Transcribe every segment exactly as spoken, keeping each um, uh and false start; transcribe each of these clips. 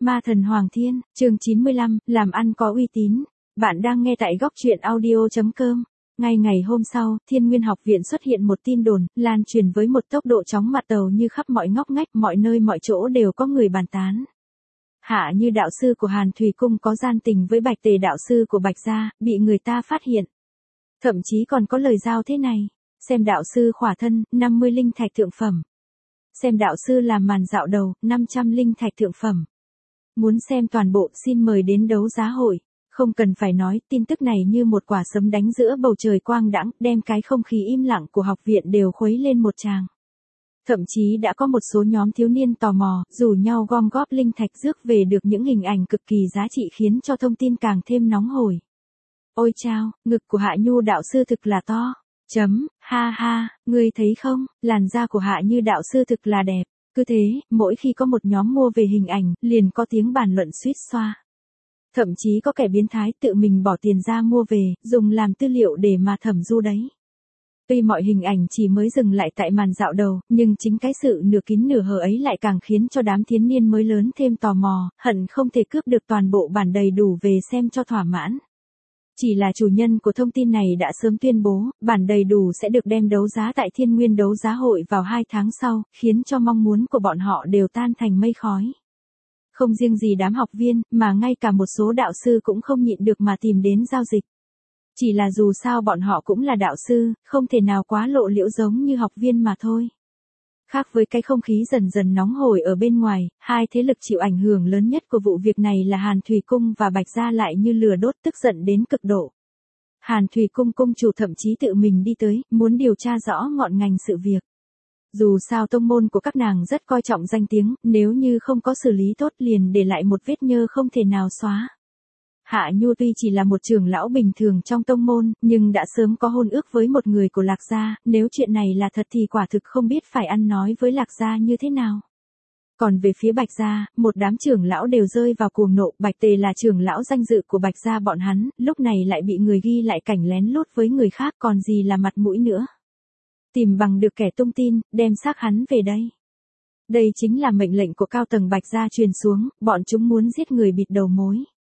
Ma thần Hoàng Thiên, chương chín mươi lăm, làm ăn có uy tín. Bạn đang nghe tại góc truyện audio chấm com. Ngay ngày hôm sau, Thiên Nguyên Học Viện xuất hiện một tin đồn, lan truyền với một tốc độ chóng mặt tàu như khắp mọi ngóc ngách, mọi nơi mọi chỗ đều có người bàn tán. Hạ Như đạo sư của Hàn Thủy Cung có gian tình với Bạch Tề đạo sư của Bạch Gia, bị người ta phát hiện. Thậm chí còn có lời giao thế này, xem đạo sư khỏa thân, năm mươi linh thạch thượng phẩm. Xem đạo sư làm màn dạo đầu, năm trăm linh thạch thượng phẩm. Muốn xem toàn bộ, xin mời đến đấu giá hội. Không cần phải nói, tin tức này như một quả sấm đánh giữa bầu trời quang đãng, đem cái không khí im lặng của học viện đều khuấy lên một tràng. Thậm chí đã có một số nhóm thiếu niên tò mò, rủ nhau gom góp linh thạch rước về được những hình ảnh cực kỳ giá trị khiến cho thông tin càng thêm nóng hổi. Ôi chao, ngực của Hạ Nhu đạo sư thực là to. Chấm, ha ha, ngươi thấy không, làn da của Hạ Như đạo sư thực là đẹp. Cứ thế, mỗi khi có một nhóm mua về hình ảnh, liền có tiếng bàn luận suýt xoa. Thậm chí có kẻ biến thái tự mình bỏ tiền ra mua về, dùng làm tư liệu để mà thẩm du đấy. Tuy mọi hình ảnh chỉ mới dừng lại tại màn dạo đầu, nhưng chính cái sự nửa kín nửa hở ấy lại càng khiến cho đám thiếu niên mới lớn thêm tò mò, hận không thể cướp được toàn bộ bản đầy đủ về xem cho thỏa mãn. Chỉ là chủ nhân của thông tin này đã sớm tuyên bố, bản đầy đủ sẽ được đem đấu giá tại Thiên Nguyên đấu giá hội vào hai tháng sau, khiến cho mong muốn của bọn họ đều tan thành mây khói. Không riêng gì đám học viên, mà ngay cả một số đạo sư cũng không nhịn được mà tìm đến giao dịch. Chỉ là dù sao bọn họ cũng là đạo sư, không thể nào quá lộ liễu giống như học viên mà thôi. Khác với cái không khí dần dần nóng hổi ở bên ngoài, hai thế lực chịu ảnh hưởng lớn nhất của vụ việc này là Hàn Thủy Cung và Bạch Gia lại như lửa đốt tức giận đến cực độ. Hàn Thủy Cung cung chủ thậm chí tự mình đi tới, muốn điều tra rõ ngọn ngành sự việc. Dù sao tông môn của các nàng rất coi trọng danh tiếng, nếu như không có xử lý tốt liền để lại một vết nhơ không thể nào xóa. Hạ Nhu tuy chỉ là một trưởng lão bình thường trong tông môn, nhưng đã sớm có hôn ước với một người của Lạc Gia, nếu chuyện này là thật thì quả thực không biết phải ăn nói với Lạc Gia như thế nào. Còn về phía Bạch Gia, một đám trưởng lão đều rơi vào cuồng nộ, Bạch Tề là trưởng lão danh dự của Bạch Gia bọn hắn, lúc này lại bị người ghi lại cảnh lén lút với người khác còn gì là mặt mũi nữa. Tìm bằng được kẻ tung tin, đem xác hắn về đây. Đây chính là mệnh lệnh của cao tầng Bạch Gia truyền xuống, bọn chúng muốn giết người bịt đầu mối.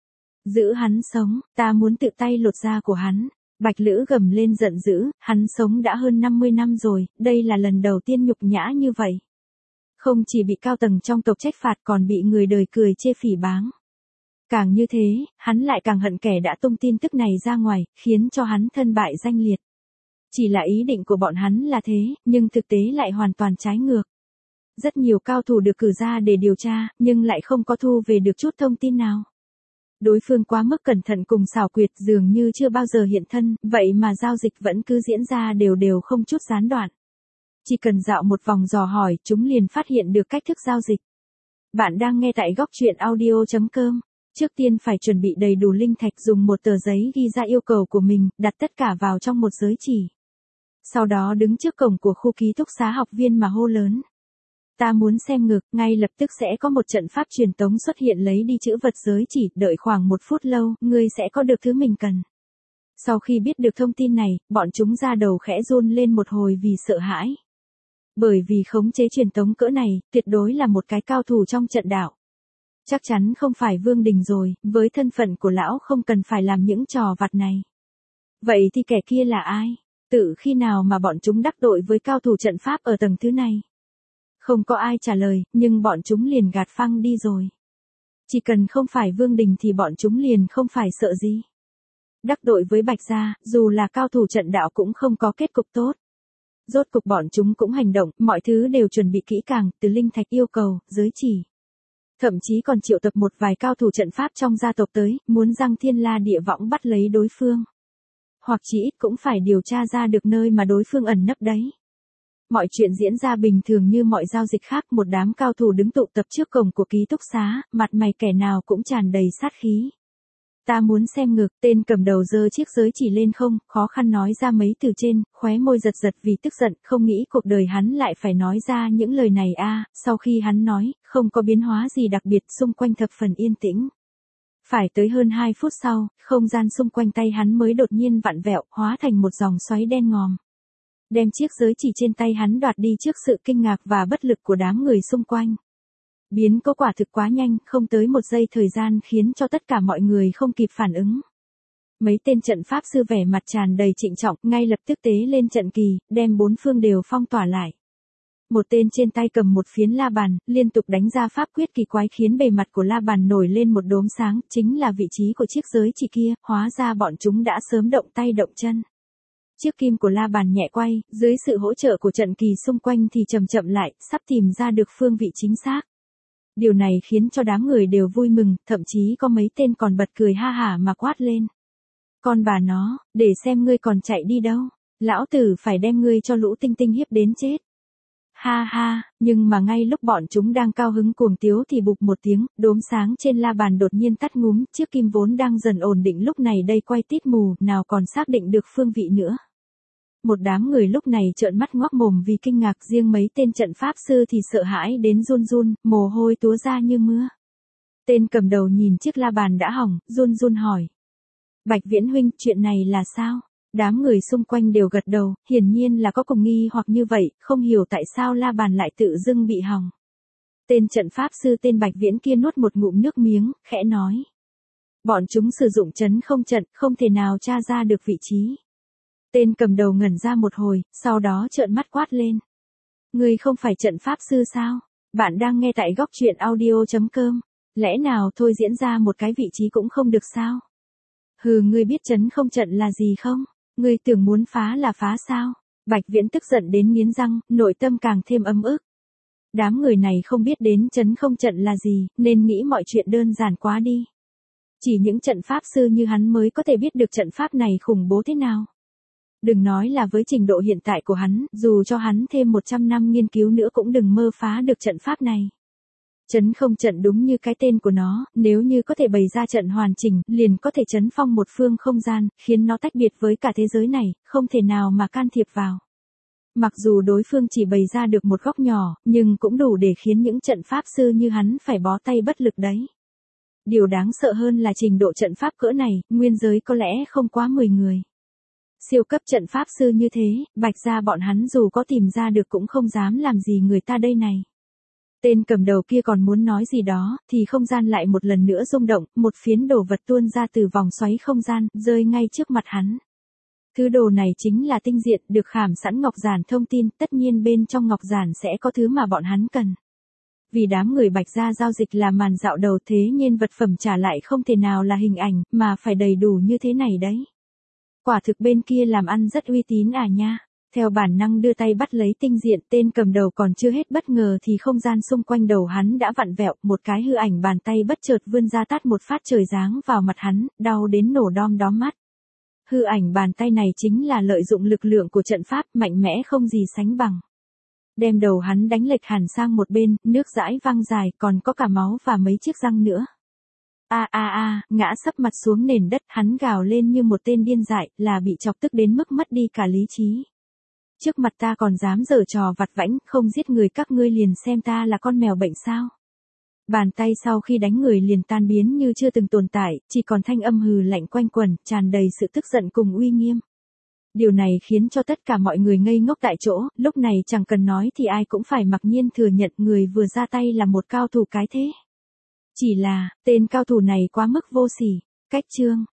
Giữ hắn sống, ta muốn tự tay lột da của hắn. Bạch Lữ gầm lên giận dữ, hắn sống đã hơn năm mươi năm rồi, đây là lần đầu tiên nhục nhã như vậy. Không chỉ bị cao tầng trong tộc trách phạt còn bị người đời cười chê phỉ báng. Càng như thế, hắn lại càng hận kẻ đã tung tin tức này ra ngoài, khiến cho hắn thân bại danh liệt. Chỉ là ý định của bọn hắn là thế, nhưng thực tế lại hoàn toàn trái ngược. Rất nhiều cao thủ được cử ra để điều tra, nhưng lại không có thu về được chút thông tin nào. Đối phương quá mức cẩn thận cùng xảo quyệt dường như chưa bao giờ hiện thân, vậy mà giao dịch vẫn cứ diễn ra đều đều không chút gián đoạn. Chỉ cần dạo một vòng dò hỏi, chúng liền phát hiện được cách thức giao dịch. Bạn đang nghe tại góc truyện audio chấm com. Trước tiên phải chuẩn bị đầy đủ linh thạch, dùng một tờ giấy ghi ra yêu cầu của mình, đặt tất cả vào trong một giới chỉ. Sau đó đứng trước cổng của khu ký túc xá học viên mà hô lớn. Ta muốn xem ngực, ngay lập tức sẽ có một trận pháp truyền tống xuất hiện lấy đi chữ vật giới chỉ, đợi khoảng một phút lâu, ngươi sẽ có được thứ mình cần. Sau khi biết được thông tin này, bọn chúng ra đầu khẽ run lên một hồi vì sợ hãi. Bởi vì khống chế truyền tống cỡ này, tuyệt đối là một cái cao thủ trong trận đạo. Chắc chắn không phải Vương Đình rồi, với thân phận của lão không cần phải làm những trò vặt này. Vậy thì kẻ kia là ai? Tự khi nào mà bọn chúng đắc tội với cao thủ trận pháp ở tầng thứ này? Không có ai trả lời, nhưng bọn chúng liền gạt phăng đi rồi. Chỉ cần không phải Vương Đình thì bọn chúng liền không phải sợ gì. Đắc tội với Bạch Gia, dù là cao thủ trận đạo cũng không có kết cục tốt. Rốt cục bọn chúng cũng hành động, mọi thứ đều chuẩn bị kỹ càng, từ linh thạch yêu cầu, giới chỉ. Thậm chí còn triệu tập một vài cao thủ trận pháp trong gia tộc tới, muốn giăng thiên la địa võng bắt lấy đối phương. Hoặc chỉ ít cũng phải điều tra ra được nơi mà đối phương ẩn nấp đấy. Mọi chuyện diễn ra bình thường như mọi giao dịch khác, một đám cao thủ đứng tụ tập trước cổng của ký túc xá, mặt mày kẻ nào cũng tràn đầy sát khí. Ta muốn xem ngực, tên cầm đầu giơ chiếc giới chỉ lên không, khó khăn nói ra mấy từ trên, khóe môi giật giật vì tức giận, không nghĩ cuộc đời hắn lại phải nói ra những lời này a. À, sau khi hắn nói, không có biến hóa gì đặc biệt, xung quanh thập phần yên tĩnh. Phải tới hơn hai phút sau, không gian xung quanh tay hắn mới đột nhiên vặn vẹo, hóa thành một dòng xoáy đen ngòm. Đem chiếc giới chỉ trên tay hắn đoạt đi trước sự kinh ngạc và bất lực của đám người xung quanh. Biến cố quả thực quá nhanh, không tới một giây thời gian khiến cho tất cả mọi người không kịp phản ứng. Mấy tên trận pháp sư vẻ mặt tràn đầy trịnh trọng, ngay lập tức tế lên trận kỳ, đem bốn phương đều phong tỏa lại. Một tên trên tay cầm một phiến la bàn, liên tục đánh ra pháp quyết kỳ quái khiến bề mặt của la bàn nổi lên một đốm sáng, chính là vị trí của chiếc giới chỉ kia, hóa ra bọn chúng đã sớm động tay động chân. Chiếc kim của la bàn nhẹ quay, dưới sự hỗ trợ của trận kỳ xung quanh thì chậm chậm lại, sắp tìm ra được phương vị chính xác. Điều này khiến cho đám người đều vui mừng, thậm chí có mấy tên còn bật cười ha hả mà quát lên. Con bà nó, để xem ngươi còn chạy đi đâu, lão tử phải đem ngươi cho lũ tinh tinh hiếp đến chết. Ha ha, nhưng mà ngay lúc bọn chúng đang cao hứng cuồng tiếu thì bụp một tiếng, đốm sáng trên la bàn đột nhiên tắt ngúm, chiếc kim vốn đang dần ổn định lúc này đây quay tít mù, nào còn xác định được phương vị nữa. Một đám người lúc này trợn mắt ngoác mồm vì kinh ngạc, riêng mấy tên trận pháp sư thì sợ hãi đến run run, mồ hôi túa ra như mưa. Tên cầm đầu nhìn chiếc la bàn đã hỏng, run run hỏi. Bạch Viễn huynh, chuyện này là sao? Đám người xung quanh đều gật đầu, hiển nhiên là có cùng nghi hoặc như vậy, không hiểu tại sao la bàn lại tự dưng bị hỏng. Tên trận pháp sư tên Bạch Viễn kia nuốt một ngụm nước miếng, khẽ nói. Bọn chúng sử dụng trấn không trận, không thể nào tra ra được vị trí. Tên cầm đầu ngẩn ra một hồi, sau đó trợn mắt quát lên. Ngươi không phải trận pháp sư sao? Bạn đang nghe tại góc truyện audio chấm com. Lẽ nào thôi diễn ra một cái vị trí cũng không được sao? Hừ, ngươi biết trấn không trận là gì không? Ngươi tưởng muốn phá là phá sao? Bạch Viễn tức giận đến nghiến răng, nội tâm càng thêm ấm ức. Đám người này không biết đến trấn không trận là gì, nên nghĩ mọi chuyện đơn giản quá đi. Chỉ những trận pháp sư như hắn mới có thể biết được trận pháp này khủng bố thế nào. Đừng nói là với trình độ hiện tại của hắn, dù cho hắn thêm một trăm năm nghiên cứu nữa cũng đừng mơ phá được trận pháp này. Trấn không trận đúng như cái tên của nó, nếu như có thể bày ra trận hoàn chỉnh, liền có thể trấn phong một phương không gian, khiến nó tách biệt với cả thế giới này, không thể nào mà can thiệp vào. Mặc dù đối phương chỉ bày ra được một góc nhỏ, nhưng cũng đủ để khiến những trận pháp sư như hắn phải bó tay bất lực đấy. Điều đáng sợ hơn là trình độ trận pháp cỡ này, nguyên giới có lẽ không quá mười người. Siêu cấp trận pháp sư như thế, Bạch gia bọn hắn dù có tìm ra được cũng không dám làm gì người ta đây này. Tên cầm đầu kia còn muốn nói gì đó, thì không gian lại một lần nữa rung động, một phiến đồ vật tuôn ra từ vòng xoáy không gian, rơi ngay trước mặt hắn. Thứ đồ này chính là tinh diện, được khảm sẵn ngọc giản thông tin, tất nhiên bên trong ngọc giản sẽ có thứ mà bọn hắn cần. Vì đám người Bạch gia giao dịch là màn dạo đầu, thế nên vật phẩm trả lại không thể nào là hình ảnh, mà phải đầy đủ như thế này đấy. Quả thực bên kia làm ăn rất uy tín à nha. Theo bản năng đưa tay bắt lấy tinh diện, tên cầm đầu còn chưa hết bất ngờ thì không gian xung quanh đầu hắn đã vặn vẹo, một cái hư ảnh bàn tay bất chợt vươn ra tát một phát trời giáng vào mặt hắn, đau đến nổ đom đóm mắt. Hư ảnh bàn tay này chính là lợi dụng lực lượng của trận pháp, mạnh mẽ không gì sánh bằng. Đem đầu hắn đánh lệch hẳn sang một bên, nước dãi văng dài, còn có cả máu và mấy chiếc răng nữa. A a a, ngã sấp mặt xuống nền đất, hắn gào lên như một tên điên dại, là bị chọc tức đến mức mất đi cả lý trí. Trước mặt ta còn dám giở trò vặt vãnh, không giết người các ngươi liền xem ta là con mèo bệnh sao. Bàn tay sau khi đánh người liền tan biến như chưa từng tồn tại, chỉ còn thanh âm hừ lạnh quanh quẩn, tràn đầy sự tức giận cùng uy nghiêm. Điều này khiến cho tất cả mọi người ngây ngốc tại chỗ, lúc này chẳng cần nói thì ai cũng phải mặc nhiên thừa nhận người vừa ra tay là một cao thủ cái thế. Chỉ là, tên cao thủ này quá mức vô sỉ. Cách chương